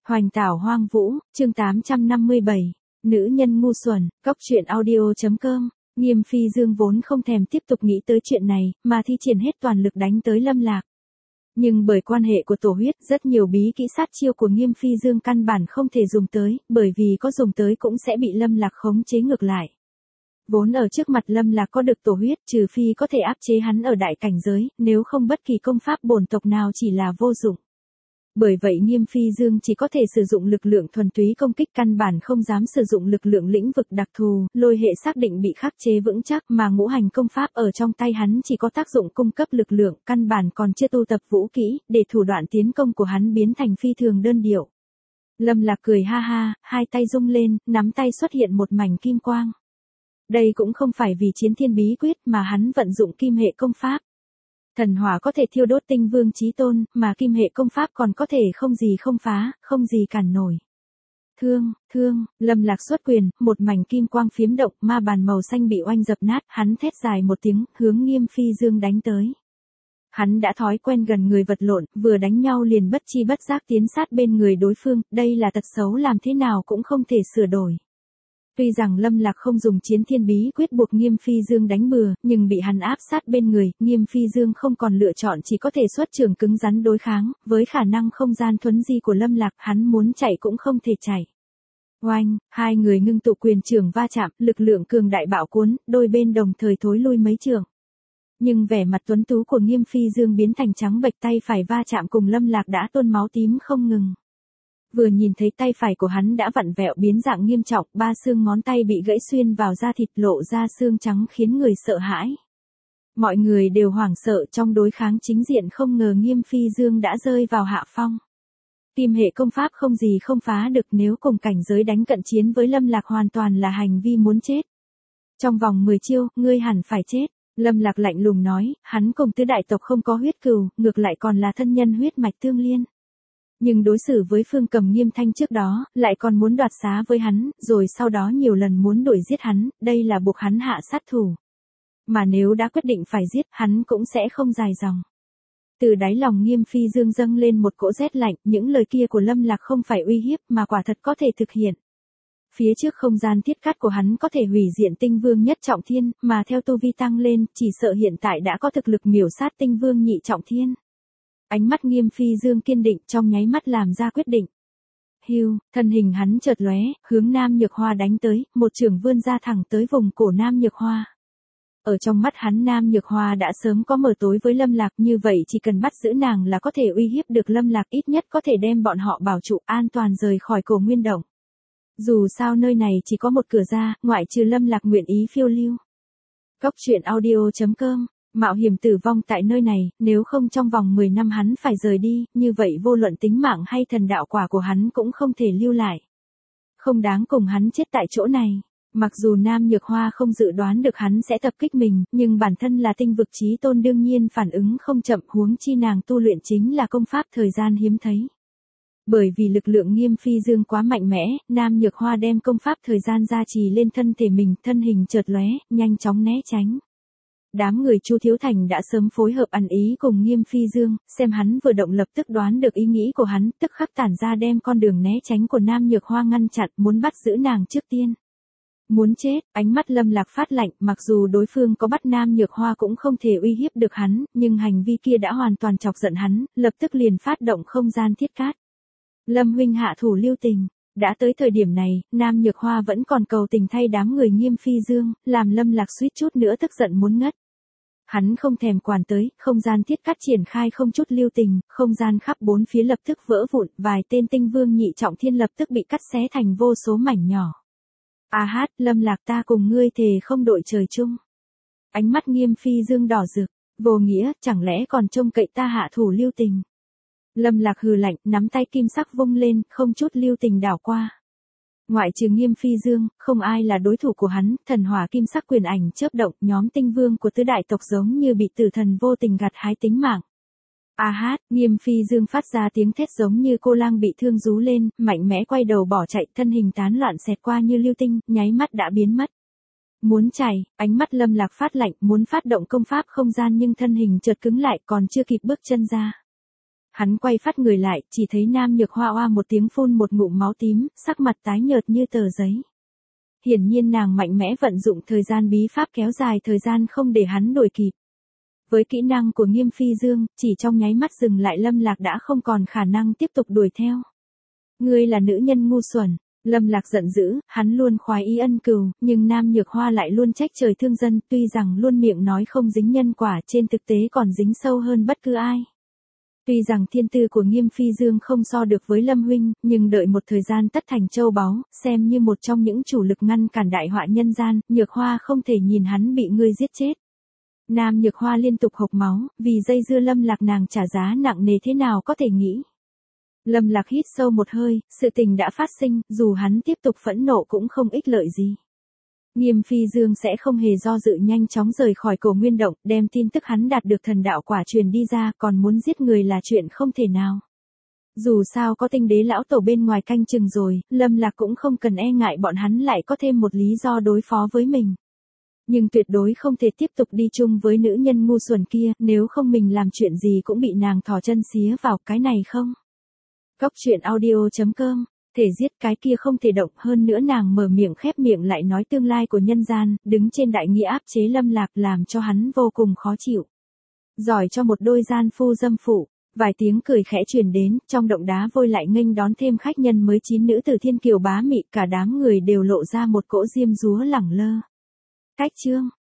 Hoành tảo hoang vũ, chương 857. Nữ nhân ngu xuẩn, cóc truyện audio.com. Nghiêm Phi Dương vốn không thèm tiếp tục nghĩ tới chuyện này, mà thi triển hết toàn lực đánh tới Lâm Lạc. Nhưng bởi quan hệ của tổ huyết, rất nhiều bí kỹ sát chiêu của Nghiêm Phi Dương căn bản không thể dùng tới, bởi vì có dùng tới cũng sẽ bị Lâm Lạc khống chế ngược lại. Vốn ở trước mặt Lâm Lạc có được tổ huyết, trừ phi có thể áp chế hắn ở đại cảnh giới, nếu không bất kỳ công pháp bổn tộc nào chỉ là vô dụng. Bởi vậy Nghiêm Phi Dương chỉ có thể sử dụng lực lượng thuần túy công kích, căn bản không dám sử dụng lực lượng lĩnh vực đặc thù, lôi hệ xác định bị khắc chế vững chắc, mà ngũ hành công pháp ở trong tay hắn chỉ có tác dụng cung cấp lực lượng, căn bản còn chưa tu tập vũ kỹ, để thủ đoạn tiến công của hắn biến thành phi thường đơn điệu. Lâm Lạc cười ha ha, hai tay rung lên, nắm tay xuất hiện một mảnh kim quang. Đây cũng không phải vì chiến thiên bí quyết mà hắn vận dụng kim hệ công pháp. Thần hỏa có thể thiêu đốt tinh vương chí tôn, mà kim hệ công pháp còn có thể không gì không phá, không gì cản nổi. Thương, Lâm Lạc xuất quyền, một mảnh kim quang phiếm động, ma bàn màu xanh bị oanh dập nát, hắn thét dài một tiếng, hướng Nghiêm Phi Dương đánh tới. Hắn đã thói quen gần người vật lộn, vừa đánh nhau liền bất chi bất giác tiến sát bên người đối phương, đây là tật xấu làm thế nào cũng không thể sửa đổi. Tuy rằng Lâm Lạc không dùng chiến thiên bí quyết buộc Nghiêm Phi Dương đánh bừa, nhưng bị hắn áp sát bên người, Nghiêm Phi Dương không còn lựa chọn, chỉ có thể xuất trường cứng rắn đối kháng, với khả năng không gian thuấn di của Lâm Lạc, hắn muốn chạy cũng không thể chạy. Oanh, hai người ngưng tụ quyền trường va chạm, lực lượng cường đại bạo cuốn, đôi bên đồng thời thối lui mấy trường. Nhưng vẻ mặt tuấn tú của Nghiêm Phi Dương biến thành trắng bệch, tay phải va chạm cùng Lâm Lạc đã tuôn máu tím không ngừng. Vừa nhìn thấy tay phải của hắn đã vặn vẹo biến dạng nghiêm trọng, ba xương ngón tay bị gãy xuyên vào da thịt, lộ ra xương trắng khiến người sợ hãi. Mọi người đều hoảng sợ, trong đối kháng chính diện không ngờ Nghiêm Phi Dương đã rơi vào hạ phong. Kim hệ công pháp không gì không phá được, nếu cùng cảnh giới đánh cận chiến với Lâm Lạc hoàn toàn là hành vi muốn chết. Trong vòng 10 chiêu, ngươi hẳn phải chết. Lâm Lạc lạnh lùng nói, hắn cùng tứ đại tộc không có huyết cừu, ngược lại còn là thân nhân huyết mạch tương liên. Nhưng đối xử với Phương Cầm Nghiêm Thanh trước đó, lại còn muốn đoạt xá với hắn, rồi sau đó nhiều lần muốn đuổi giết hắn, đây là buộc hắn hạ sát thủ. Mà nếu đã quyết định phải giết, hắn cũng sẽ không dài dòng. Từ đáy lòng Nghiêm Phi Dương dâng lên một cỗ rét lạnh, những lời kia của Lâm Lạc không phải uy hiếp mà quả thật có thể thực hiện. Phía trước không gian thiết cắt của hắn có thể hủy diện tinh vương nhất trọng thiên, mà theo tu vi tăng lên, chỉ sợ hiện tại đã có thực lực miểu sát tinh vương nhị trọng thiên. Ánh mắt Nghiêm Phi Dương kiên định, trong nháy mắt làm ra quyết định. Hưu, thân hình hắn chợt lóe, hướng Nam Nhược Hoa đánh tới, một chưởng vươn ra thẳng tới vùng cổ Nam Nhược Hoa. Ở trong mắt hắn Nam Nhược Hoa đã sớm có mờ tối với Lâm Lạc, như vậy chỉ cần bắt giữ nàng là có thể uy hiếp được Lâm Lạc, ít nhất có thể đem bọn họ bảo trụ an toàn rời khỏi cổ Nguyên Động. Dù sao nơi này chỉ có một cửa ra, ngoại trừ Lâm Lạc nguyện ý phiêu lưu. Cóc truyện audio.com. Mạo hiểm tử vong tại nơi này, nếu không trong vòng 10 năm hắn phải rời đi, như vậy vô luận tính mạng hay thần đạo quả của hắn cũng không thể lưu lại. Không đáng cùng hắn chết tại chỗ này. Mặc dù Nam Nhược Hoa không dự đoán được hắn sẽ tập kích mình, nhưng bản thân là tinh vực chí tôn đương nhiên phản ứng không chậm, huống chi nàng tu luyện chính là công pháp thời gian hiếm thấy. Bởi vì lực lượng Nghiêm Phi Dương quá mạnh mẽ, Nam Nhược Hoa đem công pháp thời gian gia trì lên thân thể mình, thân hình chợt lóe, nhanh chóng né tránh. Đám người Chu Thiếu Thành đã sớm phối hợp ăn ý cùng Nghiêm Phi Dương, xem hắn vừa động lập tức đoán được ý nghĩ của hắn, tức khắc tản ra đem con đường né tránh của Nam Nhược Hoa ngăn chặn, muốn bắt giữ nàng trước tiên. Muốn chết, ánh mắt Lâm Lạc phát lạnh, mặc dù đối phương có bắt Nam Nhược Hoa cũng không thể uy hiếp được hắn, nhưng hành vi kia đã hoàn toàn chọc giận hắn, lập tức liền phát động không gian thiết cát. Lâm huynh hạ thủ lưu tình. Đã tới thời điểm này, Nam Nhược Hoa vẫn còn cầu tình thay đám người Nghiêm Phi Dương, làm Lâm Lạc suýt chút nữa tức giận muốn ngất. Hắn không thèm quản tới, không gian thiết cắt triển khai không chút lưu tình, không gian khắp bốn phía lập tức vỡ vụn, vài tên tinh vương nhị trọng thiên lập tức bị cắt xé thành vô số mảnh nhỏ. A hát, Lâm Lạc, ta cùng ngươi thề không đội trời chung. Ánh mắt Nghiêm Phi Dương đỏ rực, vô nghĩa, chẳng lẽ còn trông cậy ta hạ thủ lưu tình. Lâm Lạc hừ lạnh, nắm tay kim sắc vung lên, không chút lưu tình đảo qua. Ngoại trừ Nghiêm Phi Dương, không ai là đối thủ của hắn, thần hỏa kim sắc quyền ảnh chớp động, nhóm tinh vương của tứ đại tộc giống như bị tử thần vô tình gặt hái tính mạng. A hát, Nghiêm Phi Dương phát ra tiếng thét giống như cô lang bị thương rú lên, mạnh mẽ quay đầu bỏ chạy, thân hình tán loạn xẹt qua như lưu tinh, nháy mắt đã biến mất. Muốn chạy, ánh mắt Lâm Lạc phát lạnh, muốn phát động công pháp không gian nhưng thân hình chợt cứng lại, còn chưa kịp bước chân ra. Hắn quay phát người lại, chỉ thấy Nam Nhược Hoa oa một tiếng phun một ngụm máu tím, sắc mặt tái nhợt như tờ giấy. Hiển nhiên nàng mạnh mẽ vận dụng thời gian bí pháp kéo dài thời gian không để hắn đuổi kịp. Với kỹ năng của Nghiêm Phi Dương, chỉ trong nháy mắt dừng lại Lâm Lạc đã không còn khả năng tiếp tục đuổi theo. Ngươi là nữ nhân ngu xuẩn. Lâm Lạc giận dữ, hắn luôn khoái ý ân cừu, nhưng Nam Nhược Hoa lại luôn trách trời thương dân, tuy rằng luôn miệng nói không dính nhân quả, trên thực tế còn dính sâu hơn bất cứ ai. Tuy rằng thiên tư của Nghiêm Phi Dương không so được với Lâm huynh, nhưng đợi một thời gian tất thành châu báu, xem như một trong những chủ lực ngăn cản đại họa nhân gian, Nhược Hoa không thể nhìn hắn bị ngươi giết chết. Nam Nhược Hoa liên tục hộc máu, vì dây dưa Lâm Lạc nàng trả giá nặng nề thế nào có thể nghĩ. Lâm Lạc hít sâu một hơi, sự tình đã phát sinh, dù hắn tiếp tục phẫn nộ cũng không ích lợi gì. Nghiêm Phi Dương sẽ không hề do dự nhanh chóng rời khỏi Cổ Nguyên Động, đem tin tức hắn đạt được thần đạo quả truyền đi ra, còn muốn giết người là chuyện không thể nào. Dù sao có Tinh Đế lão tổ bên ngoài canh chừng rồi, Lâm Lạc cũng không cần e ngại bọn hắn lại có thêm một lý do đối phó với mình. Nhưng tuyệt đối không thể tiếp tục đi chung với nữ nhân ngu xuẩn kia, nếu không mình làm chuyện gì cũng bị nàng thò chân xía vào, cái này không. Góc truyện audio.com, thể giết cái kia không thể động, hơn nữa nàng mở miệng khép miệng lại nói tương lai của nhân gian, đứng trên đại nghĩa áp chế Lâm Lạc làm cho hắn vô cùng khó chịu. Giỏi cho một đôi gian phu dâm phụ, vài tiếng cười khẽ truyền đến, trong động đá vôi lại nghênh đón thêm khách nhân mới 9 nữ tử thiên kiều bá mị, cả đám người đều lộ ra một cỗ diêm dúa lẳng lơ. Cách chương